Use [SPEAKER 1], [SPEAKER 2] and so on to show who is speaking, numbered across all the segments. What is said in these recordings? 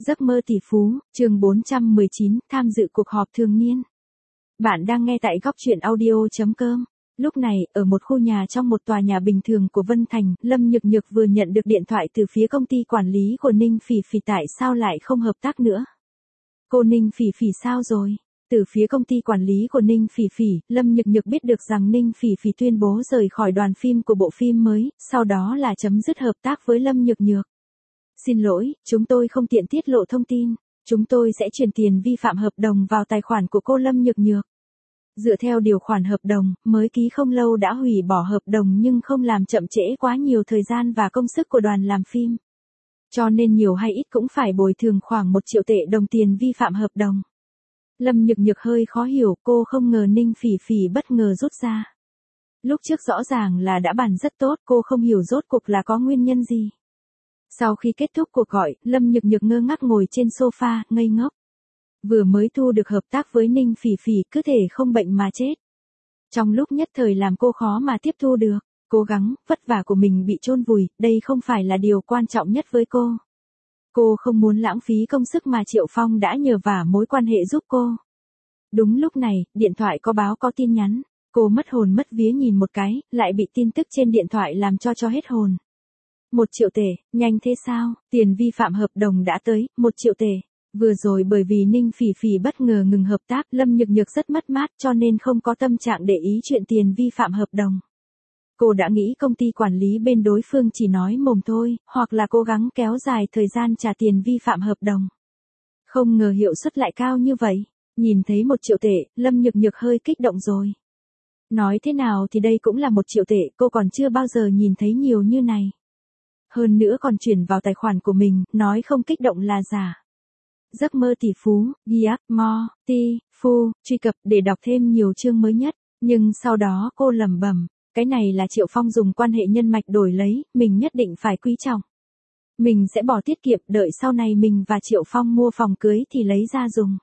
[SPEAKER 1] Giấc mơ tỷ phú, chương 419, tham dự cuộc họp thường niên. Bạn đang nghe tại góc truyện audio.com. Lúc này, ở một khu nhà trong một tòa nhà bình thường của Vân Thành, Lâm Nhược Nhược vừa nhận được điện thoại từ phía công ty quản lý của Ninh Phỉ Phỉ tại sao lại không hợp tác nữa. Cô Ninh Phỉ Phỉ sao rồi? Từ phía công ty quản lý của Ninh Phỉ Phỉ, Lâm Nhược Nhược biết được rằng Ninh Phỉ Phỉ tuyên bố rời khỏi đoàn phim của bộ phim mới, sau đó là chấm dứt hợp tác với Lâm Nhược Nhược. Xin lỗi, chúng tôi không tiện tiết lộ thông tin. Chúng tôi sẽ chuyển tiền vi phạm hợp đồng vào tài khoản của cô Lâm Nhược Nhược. Dựa theo điều khoản hợp đồng, mới ký không lâu đã hủy bỏ hợp đồng nhưng không làm chậm trễ quá nhiều thời gian và công sức của đoàn làm phim. Cho nên nhiều hay ít cũng phải bồi thường khoảng 1 triệu tệ đồng tiền vi phạm hợp đồng. Lâm Nhược Nhược hơi khó hiểu, cô không ngờ Ninh Phỉ Phỉ bất ngờ rút ra. Lúc trước rõ ràng là đã bàn rất tốt, cô không hiểu rốt cuộc là có nguyên nhân gì. Sau khi kết thúc cuộc gọi, Lâm Nhược Nhược ngơ ngác ngồi trên sofa, ngây ngốc. Vừa mới thu được hợp tác với Ninh Phỉ Phỉ, cứ thể không bệnh mà chết. Trong lúc nhất thời làm cô khó mà tiếp thu được, cố gắng, vất vả của mình bị chôn vùi, đây không phải là điều quan trọng nhất với cô. Cô không muốn lãng phí công sức mà Triệu Phong đã nhờ vả mối quan hệ giúp cô. Đúng lúc này, điện thoại có báo có tin nhắn. Cô mất hồn mất vía nhìn một cái, lại bị tin tức trên điện thoại làm cho hết hồn. 1 triệu tệ, nhanh thế sao? Tiền vi phạm hợp đồng đã tới, 1 triệu tệ. Vừa rồi bởi vì Ninh Phỉ Phỉ bất ngờ ngừng hợp tác, Lâm Nhược Nhược rất mất mát cho nên không có tâm trạng để ý chuyện tiền vi phạm hợp đồng. Cô đã nghĩ công ty quản lý bên đối phương chỉ nói mồm thôi, hoặc là cố gắng kéo dài thời gian trả tiền vi phạm hợp đồng. Không ngờ hiệu suất lại cao như vậy. Nhìn thấy 1 triệu tệ, Lâm Nhược Nhược hơi kích động rồi. Nói thế nào thì đây cũng là 1 triệu tệ, cô còn chưa bao giờ nhìn thấy nhiều như này. Hơn nữa còn chuyển vào tài khoản của mình, nói không kích động là giả. Giấc mơ tỷ phú, Giac Mo, Ti, Phu, truy cập để đọc thêm nhiều chương mới nhất. Nhưng sau đó cô lẩm bẩm, cái này là Triệu Phong dùng quan hệ nhân mạch đổi lấy, mình nhất định phải quý trọng. Mình sẽ bỏ tiết kiệm, đợi sau này mình và Triệu Phong mua phòng cưới thì lấy ra dùng.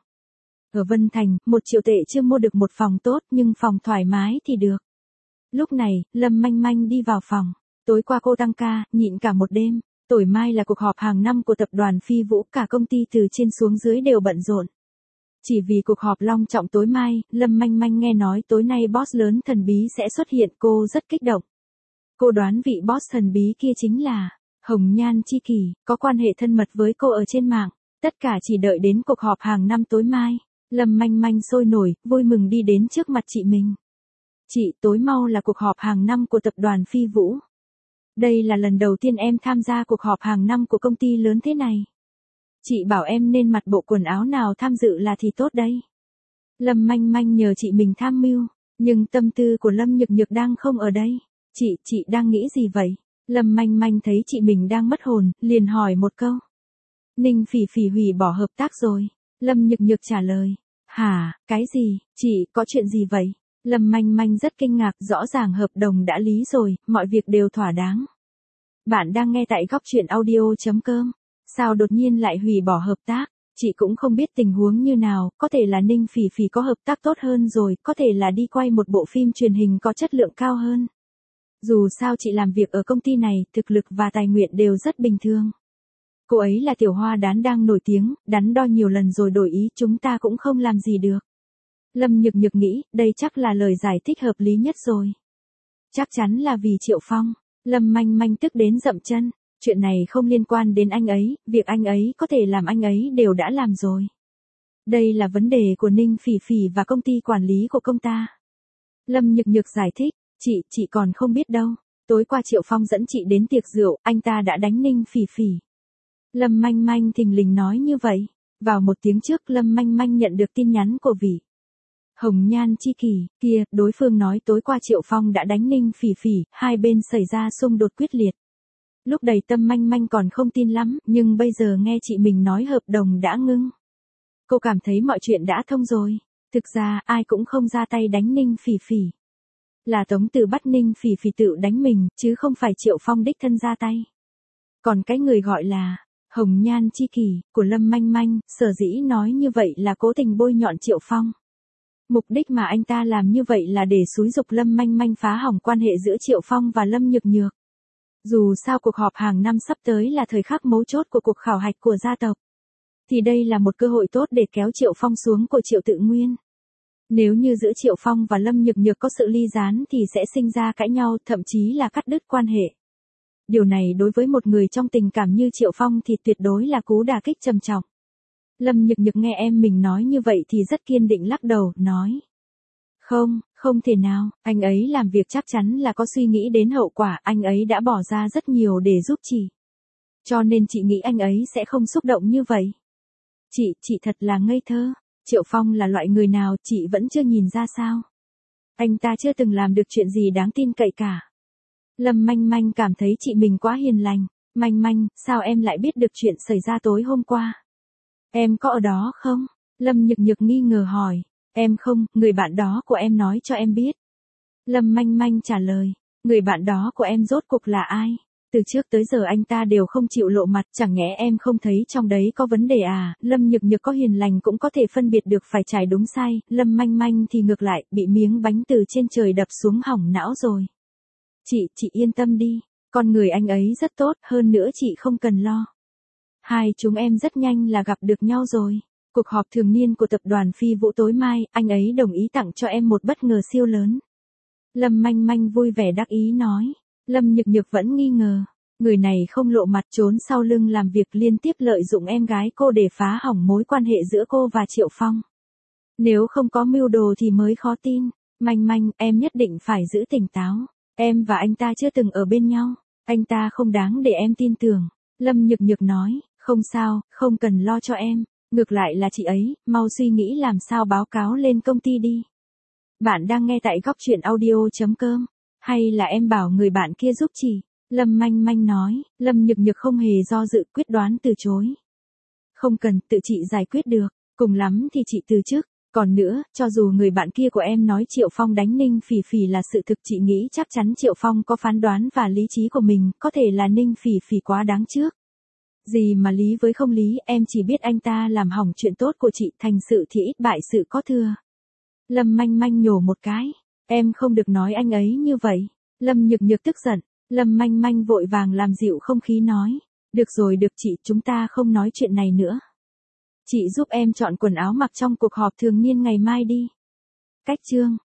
[SPEAKER 1] Ở Vân Thành, 1 triệu tệ chưa mua được một phòng tốt nhưng phòng thoải mái thì được. Lúc này, Lâm Manh Manh đi vào phòng. Tối qua cô tăng ca, nhịn cả một đêm. Tối mai là cuộc họp hàng năm của tập đoàn Phi Vũ, cả công ty từ trên xuống dưới đều bận rộn. Chỉ vì cuộc họp long trọng tối mai, Lâm Manh Manh nghe nói tối nay boss lớn thần bí sẽ xuất hiện, cô rất kích động. Cô đoán vị boss thần bí kia chính là Hồng Nhan Chi Kỷ, có quan hệ thân mật với cô ở trên mạng. Tất cả chỉ đợi đến cuộc họp hàng năm tối mai. Lâm Manh Manh sôi nổi, vui mừng đi đến trước mặt chị mình. Chị, tối mau là cuộc họp hàng năm của tập đoàn Phi Vũ. Đây là lần đầu tiên em tham gia cuộc họp hàng năm của công ty lớn thế này. Chị bảo em nên mặc bộ quần áo nào tham dự là thì tốt đây. Lâm Manh Manh nhờ chị mình tham mưu, nhưng tâm tư của Lâm Nhược Nhược đang không ở đây. Chị đang nghĩ gì vậy? Lâm Manh Manh thấy chị mình đang mất hồn, liền hỏi một câu. Ninh Phỉ Phỉ hủy bỏ hợp tác rồi. Lâm Nhược Nhược trả lời. Hả, cái gì, chị, có chuyện gì vậy? Lâm Manh Manh rất kinh ngạc, rõ ràng hợp đồng đã lý rồi, mọi việc đều thỏa đáng. Bạn đang nghe tại góc truyện audio.com. Sao đột nhiên lại hủy bỏ hợp tác? Chị cũng không biết tình huống như nào, có thể là Ninh Phỉ Phỉ có hợp tác tốt hơn rồi, có thể là đi quay một bộ phim truyền hình có chất lượng cao hơn. Dù sao chị làm việc ở công ty này, thực lực và tài nguyện đều rất bình thường. Cô ấy là tiểu hoa đán đang nổi tiếng, đắn đo nhiều lần rồi đổi ý, chúng ta cũng không làm gì được. Lâm Nhược Nhược nghĩ, đây chắc là lời giải thích hợp lý nhất rồi. Chắc chắn là vì Triệu Phong. Lâm Manh Manh tức đến dậm chân. Chuyện này không liên quan đến anh ấy, việc anh ấy có thể làm anh ấy đều đã làm rồi. Đây là vấn đề của Ninh Phỉ Phỉ và công ty quản lý của công ta. Lâm Nhược Nhược giải thích, chị còn không biết đâu. Tối qua Triệu Phong dẫn chị đến tiệc rượu, anh ta đã đánh Ninh Phỉ Phỉ. Lâm Manh Manh thình lình nói như vậy. Vào 1 tiếng trước Lâm Manh Manh nhận được tin nhắn của vị Hồng Nhan Chi Kỷ kia, đối phương nói tối qua Triệu Phong đã đánh Ninh Phỉ Phỉ, hai bên xảy ra xung đột quyết liệt. Lúc đầy Tâm Manh Manh còn không tin lắm, nhưng bây giờ nghe chị mình nói hợp đồng đã ngưng. Cô cảm thấy mọi chuyện đã thông rồi. Thực ra, ai cũng không ra tay đánh Ninh Phỉ Phỉ. Là Tống Từ bắt Ninh Phỉ Phỉ tự đánh mình, chứ không phải Triệu Phong đích thân ra tay. Còn cái người gọi là Hồng Nhan Chi Kỷ của Lâm Manh Manh, sở dĩ nói như vậy là cố tình bôi nhọn Triệu Phong. Mục đích mà anh ta làm như vậy là để xúi giục Lâm Manh Manh phá hỏng quan hệ giữa Triệu Phong và Lâm Nhược Nhược. Dù sao cuộc họp hàng năm sắp tới là thời khắc mấu chốt của cuộc khảo hạch của gia tộc. thì đây là một cơ hội tốt để kéo Triệu Phong xuống của Triệu Tự Nguyên. Nếu như giữa Triệu Phong và Lâm Nhược Nhược có sự ly gián thì sẽ sinh ra cãi nhau, thậm chí là cắt đứt quan hệ. Điều này đối với một người trong tình cảm như Triệu Phong thì tuyệt đối là cú đả kích trầm trọng. Lâm Nhược Nhược nghe em mình nói như vậy thì rất kiên định lắc đầu, nói. Không, không thể nào, anh ấy làm việc chắc chắn là có suy nghĩ đến hậu quả, anh ấy đã bỏ ra rất nhiều để giúp chị. Cho nên chị nghĩ anh ấy sẽ không xúc động như vậy. Chị thật là ngây thơ. Triệu Phong là loại người nào chị vẫn chưa nhìn ra sao? Anh ta chưa từng làm được chuyện gì đáng tin cậy cả. Lâm Manh Manh cảm thấy chị mình quá hiền lành. Manh Manh, sao em lại biết được chuyện xảy ra tối hôm qua? Em có ở đó không? Lâm Nhược Nhược nghi ngờ hỏi. Em không, người bạn đó của em nói cho em biết. Lâm Manh Manh trả lời. Người bạn đó của em rốt cuộc là ai? Từ trước tới giờ anh ta đều không chịu lộ mặt, chẳng nhẽ em không thấy trong đấy có vấn đề à? Lâm Nhược Nhược có hiền lành cũng có thể phân biệt được phải trái đúng sai, Lâm Manh Manh thì ngược lại, bị miếng bánh từ trên trời đập xuống hỏng não rồi. Chị yên tâm đi, con người anh ấy rất tốt, hơn nữa chị không cần lo. Hai chúng em rất nhanh là gặp được nhau rồi. Cuộc họp thường niên của tập đoàn Phi Vũ tối mai, anh ấy đồng ý tặng cho em một bất ngờ siêu lớn. Lâm Manh Manh vui vẻ đắc ý nói. Lâm Nhược Nhược vẫn nghi ngờ. Người này không lộ mặt, trốn sau lưng làm việc, liên tiếp lợi dụng em gái cô để phá hỏng mối quan hệ giữa cô và Triệu Phong. Nếu không có mưu đồ thì mới khó tin. Manh Manh, em nhất định phải giữ tỉnh táo. Em và anh ta chưa từng ở bên nhau. Anh ta không đáng để em tin tưởng. Lâm Nhược Nhược nói. Không sao, không cần lo cho em. Ngược lại là chị ấy, mau suy nghĩ làm sao báo cáo lên công ty đi. Bạn đang nghe tại góc truyện audio.com. Hay là em bảo người bạn kia giúp chị? Lâm Manh Manh nói. Lâm Nhược Nhược không hề do dự, quyết đoán từ chối. Không cần, tự chị giải quyết được. Cùng lắm thì chị từ chức. Còn nữa, cho dù người bạn kia của em nói Triệu Phong đánh Ninh Phỉ Phỉ là sự thực, chị nghĩ chắc chắn Triệu Phong có phán đoán và lý trí của mình, có thể là Ninh Phỉ Phỉ quá đáng trước. Gì mà lý với không lý, em chỉ biết anh ta làm hỏng chuyện tốt của chị, thành sự thì ít bại sự có thừa. Lâm Manh Manh nhổ một cái. Em không được nói anh ấy như vậy. Lâm Nhược Nhược tức giận. Lâm Manh Manh vội vàng làm dịu không khí nói. Được rồi, được chị, chúng ta không nói chuyện này nữa. Chị giúp em chọn quần áo mặc trong cuộc họp thường niên ngày mai đi. Cách chương.